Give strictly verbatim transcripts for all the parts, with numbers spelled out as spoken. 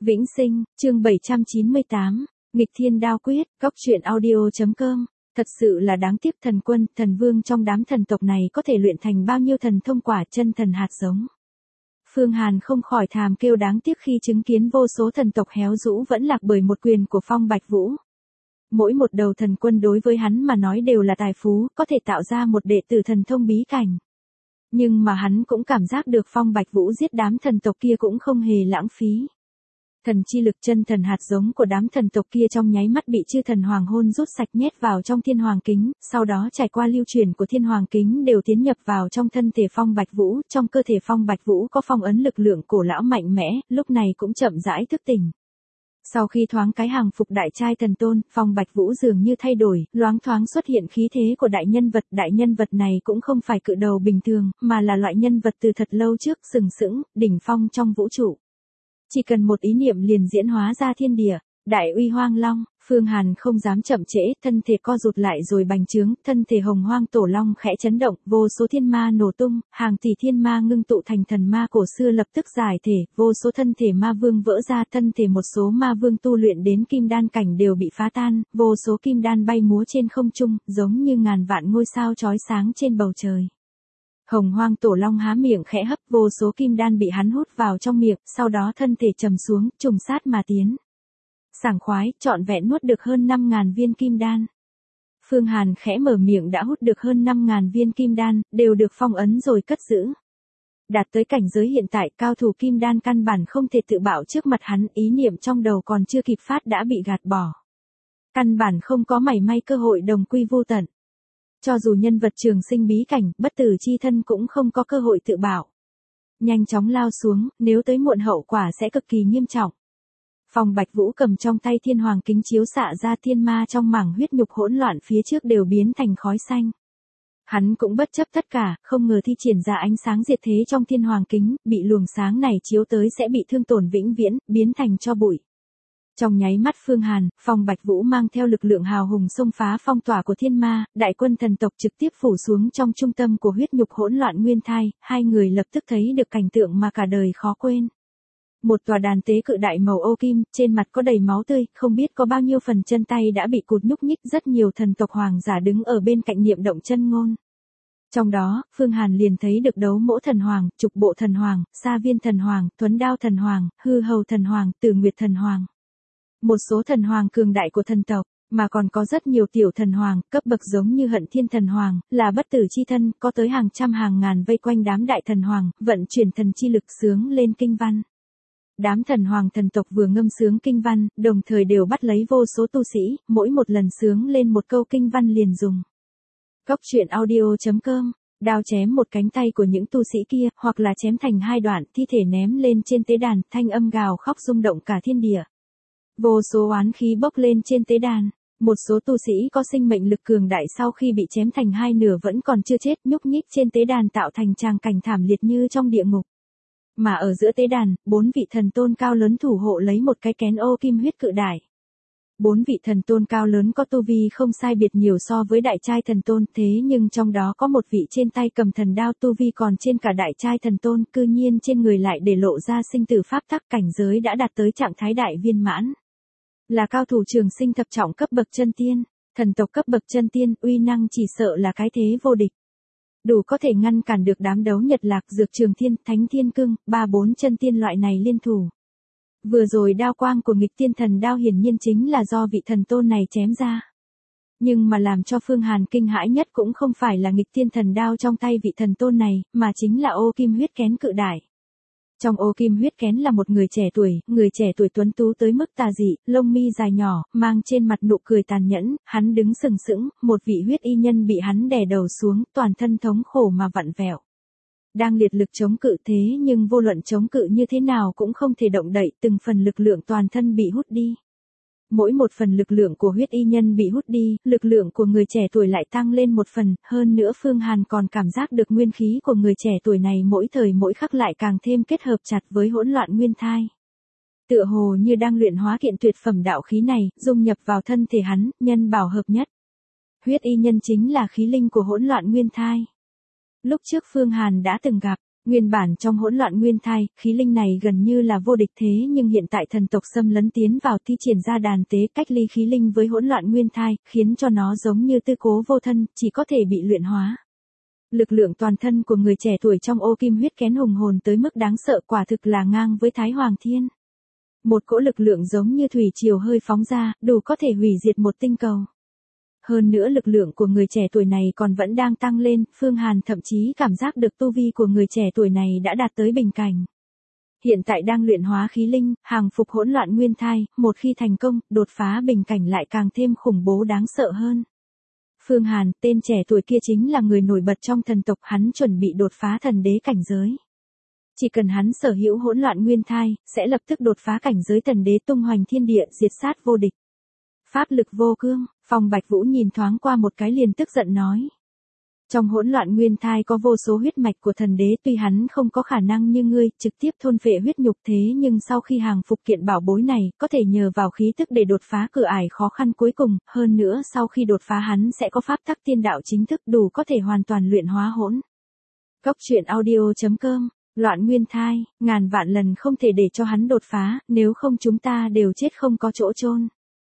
Vĩnh Sinh, chương bảy trăm chín mươi tám, nghịch thiên đao quyết, góc truyện audio.com. Thật sự là đáng tiếc, thần quân, thần vương trong đám thần tộc này có thể luyện thành bao nhiêu thần thông quả chân thần hạt giống. Phương Hàn không khỏi thàm kêu đáng tiếc khi chứng kiến vô số thần tộc héo rũ vẫn lạc bởi một quyền của Phong Bạch Vũ. Mỗi một đầu thần quân đối với hắn mà nói đều là tài phú, có thể tạo ra một đệ tử thần thông bí cảnh. Nhưng mà hắn cũng cảm giác được Phong Bạch Vũ giết đám thần tộc kia cũng không hề lãng phí. Thần chi lực chân thần hạt giống của đám thần tộc kia trong nháy mắt bị chư thần hoàng hôn rút sạch nhét vào trong thiên hoàng kính, sau đó trải qua lưu truyền của thiên hoàng kính đều tiến nhập vào trong thân thể Phong Bạch Vũ, trong cơ thể Phong Bạch Vũ có phong ấn lực lượng cổ lão mạnh mẽ, lúc này cũng chậm rãi thức tỉnh. Sau khi thoáng cái hàng phục đại trai thần tôn, Phong Bạch Vũ dường như thay đổi, loáng thoáng xuất hiện khí thế của đại nhân vật, đại nhân vật này cũng không phải cự đầu bình thường, mà là loại nhân vật từ thật lâu trước sừng sững, đỉnh phong trong vũ trụ. Chỉ cần một ý niệm liền diễn hóa ra thiên địa, đại uy hoang long. Phương Hàn không dám chậm trễ, thân thể co rụt lại rồi bành trướng, thân thể hồng hoang tổ long khẽ chấn động, vô số thiên ma nổ tung, hàng tỷ thiên ma ngưng tụ thành thần ma cổ xưa lập tức giải thể, vô số thân thể ma vương vỡ ra, thân thể một số ma vương tu luyện đến kim đan cảnh đều bị phá tan, vô số kim đan bay múa trên không trung, giống như ngàn vạn ngôi sao chói sáng trên bầu trời. Hồng hoang tổ long há miệng khẽ hấp, vô số kim đan bị hắn hút vào trong miệng, sau đó thân thể trầm xuống, trùng sát mà tiến. Sảng khoái, trọn vẹn nuốt được hơn năm ngàn viên kim đan. Phương Hàn khẽ mở miệng đã hút được hơn năm ngàn viên kim đan, đều được phong ấn rồi cất giữ. Đạt tới cảnh giới hiện tại, cao thủ kim đan căn bản không thể tự bạo trước mặt hắn, ý niệm trong đầu còn chưa kịp phát đã bị gạt bỏ. Căn bản không có mảy may cơ hội đồng quy vô tận. Cho dù nhân vật trường sinh bí cảnh, bất tử chi thân cũng không có cơ hội tự bạo. Nhanh chóng lao xuống, nếu tới muộn hậu quả sẽ cực kỳ nghiêm trọng. Phong Bạch Vũ cầm trong tay thiên hoàng kính chiếu xạ ra thiên ma trong mảng huyết nhục hỗn loạn phía trước đều biến thành khói xanh. Hắn cũng bất chấp tất cả, không ngờ thi triển ra ánh sáng diệt thế trong thiên hoàng kính, bị luồng sáng này chiếu tới sẽ bị thương tổn vĩnh viễn, biến thành tro bụi. Trong nháy mắt Phương Hàn, Phong Bạch Vũ mang theo lực lượng hào hùng xông phá phong tỏa của thiên ma, đại quân thần tộc trực tiếp phủ xuống trong trung tâm của huyết nhục hỗn loạn nguyên thai, hai người lập tức thấy được cảnh tượng mà cả đời khó quên. Một tòa đàn tế cự đại màu ô kim, trên mặt có đầy máu tươi, không biết có bao nhiêu phần chân tay đã bị cụt nhúc nhích, rất nhiều thần tộc hoàng giả đứng ở bên cạnh niệm động chân ngôn. Trong đó, Phương Hàn liền thấy được đấu mỗ thần hoàng, trục bộ thần hoàng, sa viên thần hoàng, tuấn đao thần hoàng, hư hầu thần hoàng, tử nguyệt thần hoàng. Một số thần hoàng cường đại của thần tộc, mà còn có rất nhiều tiểu thần hoàng, cấp bậc giống như hận thiên thần hoàng, là bất tử chi thân, có tới hàng trăm hàng ngàn vây quanh đám đại thần hoàng, vận chuyển thần chi lực sướng lên kinh văn. Đám thần hoàng thần tộc vừa ngâm sướng kinh văn, đồng thời đều bắt lấy vô số tu sĩ, mỗi một lần sướng lên một câu kinh văn liền dùng. Góc truyện audio.com, đao chém một cánh tay của những tu sĩ kia, hoặc là chém thành hai đoạn, thi thể ném lên trên tế đàn, thanh âm gào khóc rung động cả thiên địa. Vô số oán khí bốc lên trên tế đàn, một số tu sĩ có sinh mệnh lực cường đại sau khi bị chém thành hai nửa vẫn còn chưa chết, nhúc nhích trên tế đàn tạo thành tràng cảnh thảm liệt như trong địa ngục. Mà ở giữa tế đàn, bốn vị thần tôn cao lớn thủ hộ lấy một cái kén ô kim huyết cự đại. Bốn vị thần tôn cao lớn có tu vi không sai biệt nhiều so với đại trai thần tôn, thế nhưng trong đó có một vị trên tay cầm thần đao tu vi còn trên cả đại trai thần tôn, cư nhiên trên người lại để lộ ra sinh tử pháp tắc, cảnh giới đã đạt tới trạng thái đại viên mãn. Là cao thủ trường sinh thập trọng cấp bậc chân tiên, thần tộc cấp bậc chân tiên, uy năng chỉ sợ là cái thế vô địch. Đủ có thể ngăn cản được đám đấu Nhật Lạc, Dược Trường Thiên, Thánh Thiên Cương, ba bốn chân tiên loại này liên thủ. Vừa rồi đao quang của nghịch tiên thần đao hiển nhiên chính là do vị thần tôn này chém ra. Nhưng mà làm cho Phương Hàn kinh hãi nhất cũng không phải là nghịch tiên thần đao trong tay vị thần tôn này, mà chính là ô kim huyết kén cự đại. Trong ô kim huyết kén là một người trẻ tuổi, người trẻ tuổi tuấn tú tới mức tà dị, lông mi dài nhỏ, mang trên mặt nụ cười tàn nhẫn, hắn đứng sừng sững, một vị huyết y nhân bị hắn đè đầu xuống, toàn thân thống khổ mà vặn vẹo. Đang liệt lực chống cự thế nhưng vô luận chống cự như thế nào cũng không thể động đậy, từng phần lực lượng toàn thân bị hút đi. Mỗi một phần lực lượng của huyết y nhân bị hút đi, lực lượng của người trẻ tuổi lại tăng lên một phần, hơn nữa Phương Hàn còn cảm giác được nguyên khí của người trẻ tuổi này mỗi thời mỗi khắc lại càng thêm kết hợp chặt với hỗn loạn nguyên thai. Tựa hồ như đang luyện hóa kiện tuyệt phẩm đạo khí này, dung nhập vào thân thể hắn, nhân bảo hợp nhất. Huyết y nhân chính là khí linh của hỗn loạn nguyên thai. Lúc trước Phương Hàn đã từng gặp, Nguyên bản trong hỗn loạn nguyên thai, khí linh này gần như là vô địch thế nhưng hiện tại thần tộc xâm lấn tiến vào thi triển ra đàn tế cách ly khí linh với hỗn loạn nguyên thai, khiến cho nó giống như tư cố vô thân, chỉ có thể bị luyện hóa. Lực lượng toàn thân của người trẻ tuổi trong ô kim huyết kén hùng hồn tới mức đáng sợ quả thực là ngang với Thái Hoàng Thiên. Một cỗ lực lượng giống như thủy triều hơi phóng ra, đủ có thể hủy diệt một tinh cầu. Hơn nữa lực lượng của người trẻ tuổi này còn vẫn đang tăng lên, Phương Hàn thậm chí cảm giác được tu vi của người trẻ tuổi này đã đạt tới bình cảnh. Hiện tại đang luyện hóa khí linh, hàng phục hỗn loạn nguyên thai, một khi thành công, đột phá bình cảnh lại càng thêm khủng bố đáng sợ hơn. Phương Hàn, tên trẻ tuổi kia chính là người nổi bật trong thần tộc, hắn chuẩn bị đột phá thần đế cảnh giới. Chỉ cần hắn sở hữu hỗn loạn nguyên thai, sẽ lập tức đột phá cảnh giới thần đế tung hoành thiên địa diệt sát vô địch. Pháp lực vô cương, Phong Bạch Vũ nhìn thoáng qua một cái liền tức giận nói. Trong hỗn loạn nguyên thai có vô số huyết mạch của thần đế, tuy hắn không có khả năng như ngươi trực tiếp thôn phệ huyết nhục thế nhưng sau khi hàng phục kiện bảo bối này, có thể nhờ vào khí tức để đột phá cửa ải khó khăn cuối cùng, hơn nữa sau khi đột phá hắn sẽ có pháp tắc tiên đạo chính thức đủ có thể hoàn toàn luyện hóa hỗn. Cốc truyện audio chấm com, loạn nguyên thai, ngàn vạn lần không thể để cho hắn đột phá, nếu không chúng ta đều chết không có chỗ chôn.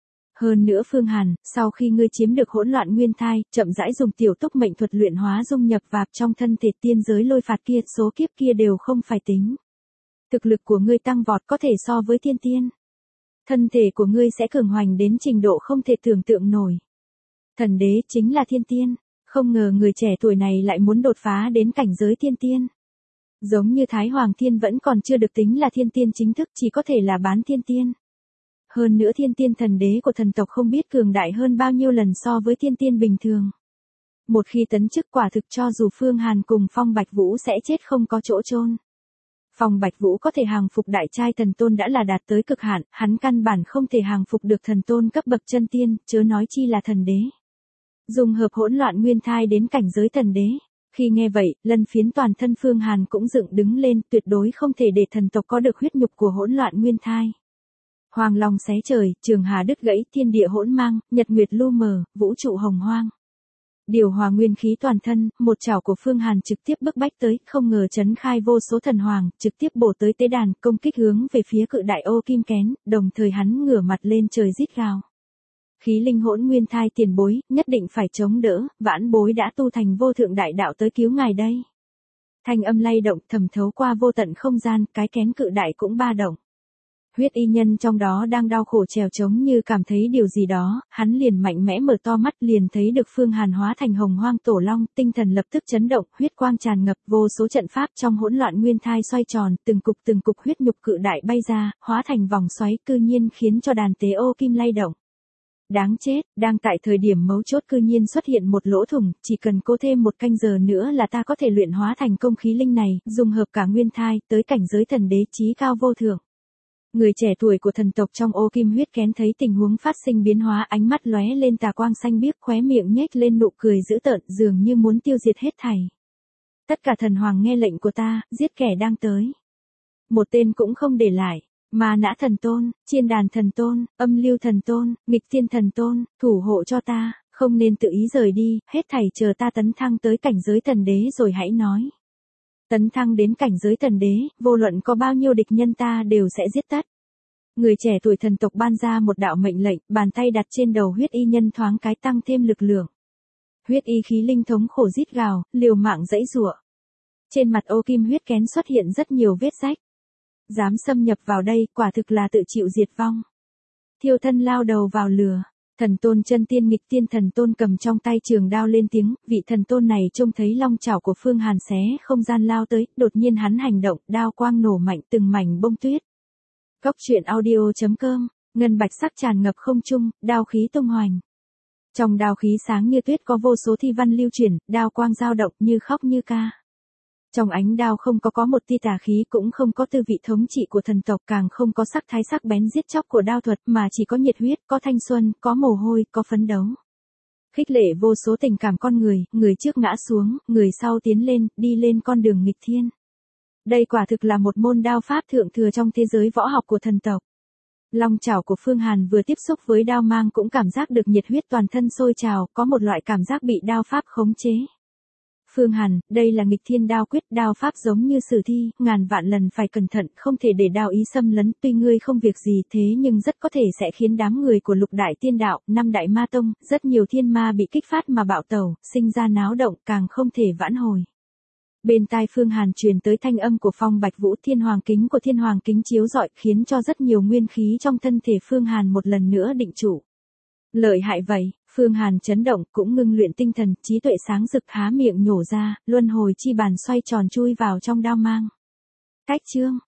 Hơn nữa Phương Hàn, sau khi ngươi chiếm được hỗn loạn nguyên thai, chậm rãi dùng tiểu túc mệnh thuật luyện hóa dung nhập vào trong thân thể tiên giới lôi phạt kia, số kiếp kia đều không phải tính. Thực lực của ngươi tăng vọt có thể so với thiên tiên. Thân thể của ngươi sẽ cường hoành đến trình độ không thể tưởng tượng nổi. Thần đế chính là thiên tiên, không ngờ người trẻ tuổi này lại muốn đột phá đến cảnh giới thiên tiên. Giống như Thái Hoàng Thiên vẫn còn chưa được tính là thiên tiên chính thức, chỉ có thể là bán thiên tiên. Hơn nữa thiên tiên thần đế của thần tộc không biết cường đại hơn bao nhiêu lần so với thiên tiên bình thường. Một khi tấn chức quả thực cho dù Phương Hàn cùng Phong Bạch Vũ sẽ chết không có chỗ chôn. Phong Bạch Vũ có thể hàng phục đại trai thần tôn đã là đạt tới cực hạn, hắn căn bản không thể hàng phục được thần tôn cấp bậc chân tiên, chớ nói chi là thần đế. Dùng hợp hỗn loạn nguyên thai đến cảnh giới thần đế. Khi nghe vậy, lân phiến toàn thân Phương Hàn cũng dựng đứng lên, tuyệt đối không thể để thần tộc có được huyết nhục của hỗn loạn nguyên thai. Hoàng long xé trời, trường hà đứt gãy, thiên địa hỗn mang, nhật nguyệt lu mờ, vũ trụ hồng hoang. Điều hòa nguyên khí toàn thân, một chảo của Phương Hàn trực tiếp bức bách tới, không ngờ chấn khai vô số thần hoàng, trực tiếp bổ tới tế đàn, công kích hướng về phía cự đại ô kim kén, đồng thời hắn ngửa mặt lên trời rít gào. Khí linh hỗn nguyên thai tiền bối, nhất định phải chống đỡ, vãn bối đã tu thành vô thượng đại đạo tới cứu ngài đây. Thanh âm lay động thẩm thấu qua vô tận không gian, cái kén cự đại cũng ba động. Huyết y nhân trong đó đang đau khổ trèo trống như cảm thấy điều gì đó, hắn liền mạnh mẽ mở to mắt liền thấy được Phương Hàn hóa thành hồng hoang tổ long, tinh thần lập tức chấn động, huyết quang tràn ngập, vô số trận pháp trong hỗn loạn nguyên thai xoay tròn, từng cục từng cục huyết nhục cự đại bay ra, hóa thành vòng xoáy cư nhiên khiến cho đàn tế ô kim lay động. Đáng chết, đang tại thời điểm mấu chốt cư nhiên xuất hiện một lỗ thủng, chỉ cần cố thêm một canh giờ nữa là ta có thể luyện hóa thành công khí linh này, dùng hợp cả nguyên thai, tới cảnh giới thần đế chí cao vô thượng. Người trẻ tuổi của thần tộc trong ô kim huyết kén thấy tình huống phát sinh biến hóa, ánh mắt lóe lên tà quang xanh biếc, khóe miệng nhếch lên nụ cười dữ tợn, dường như muốn tiêu diệt hết thảy. Tất cả thần hoàng nghe lệnh của ta, giết kẻ đang tới. Một tên cũng không để lại. Ma Nã thần tôn, Chiên Đàn thần tôn, Âm Lưu thần tôn, Nghịch Thiên thần tôn, thủ hộ cho ta, không nên tự ý rời đi, hết thảy chờ ta tấn thăng tới cảnh giới thần đế rồi hãy nói. Tấn thăng đến cảnh giới thần đế, vô luận có bao nhiêu địch nhân ta đều sẽ giết tất. Người trẻ tuổi thần tộc ban ra một đạo mệnh lệnh, bàn tay đặt trên đầu huyết y nhân thoáng cái tăng thêm lực lượng. Huyết y khí linh thống khổ rít gào, liều mạng giãy giụa. Trên mặt ô kim huyết kén xuất hiện rất nhiều vết rách. Dám xâm nhập vào đây, quả thực là tự chịu diệt vong. Thiêu thân lao đầu vào lửa. Thần tôn chân tiên Nghịch Tiên thần tôn cầm trong tay trường đao lên tiếng, vị thần tôn này trông thấy long chảo của Phương Hàn xé không gian lao tới, đột nhiên hắn hành động, đao quang nổ mạnh từng mảnh bông tuyết. Cốc truyện audio chấm com, ngân bạch sắc tràn ngập không trung, đao khí tung hoành. Trong đao khí sáng như tuyết có vô số thi văn lưu chuyển, đao quang dao động như khóc như ca. Trong ánh đao không có có một tia tà khí, cũng không có tư vị thống trị của thần tộc, càng không có sắc thái sắc bén giết chóc của đao thuật, mà chỉ có nhiệt huyết, có thanh xuân, có mồ hôi, có phấn đấu. Khích lệ vô số tình cảm con người, người trước ngã xuống, người sau tiến lên, đi lên con đường nghịch thiên. Đây quả thực là một môn đao pháp thượng thừa trong thế giới võ học của thần tộc. Long chảo của Phương Hàn vừa tiếp xúc với đao mang cũng cảm giác được nhiệt huyết toàn thân sôi trào, có một loại cảm giác bị đao pháp khống chế. Phương Hàn, đây là nghịch thiên đao quyết, đao pháp giống như sử thi, ngàn vạn lần phải cẩn thận, không thể để đao ý xâm lấn, tuy ngươi không việc gì thế nhưng rất có thể sẽ khiến đám người của lục đại tiên đạo, năm đại ma tông, rất nhiều thiên ma bị kích phát mà bạo tẩu, sinh ra náo động, càng không thể vãn hồi. Bên tai Phương Hàn truyền tới thanh âm của Phong Bạch Vũ, thiên hoàng kính của thiên hoàng kính chiếu rọi, khiến cho rất nhiều nguyên khí trong thân thể Phương Hàn một lần nữa định trụ. Lợi hại vậy, Phương Hàn chấn động, cũng ngưng luyện tinh thần, trí tuệ sáng rực há miệng nhổ ra, luân hồi chi bàn xoay tròn chui vào trong đao mang. Cách chương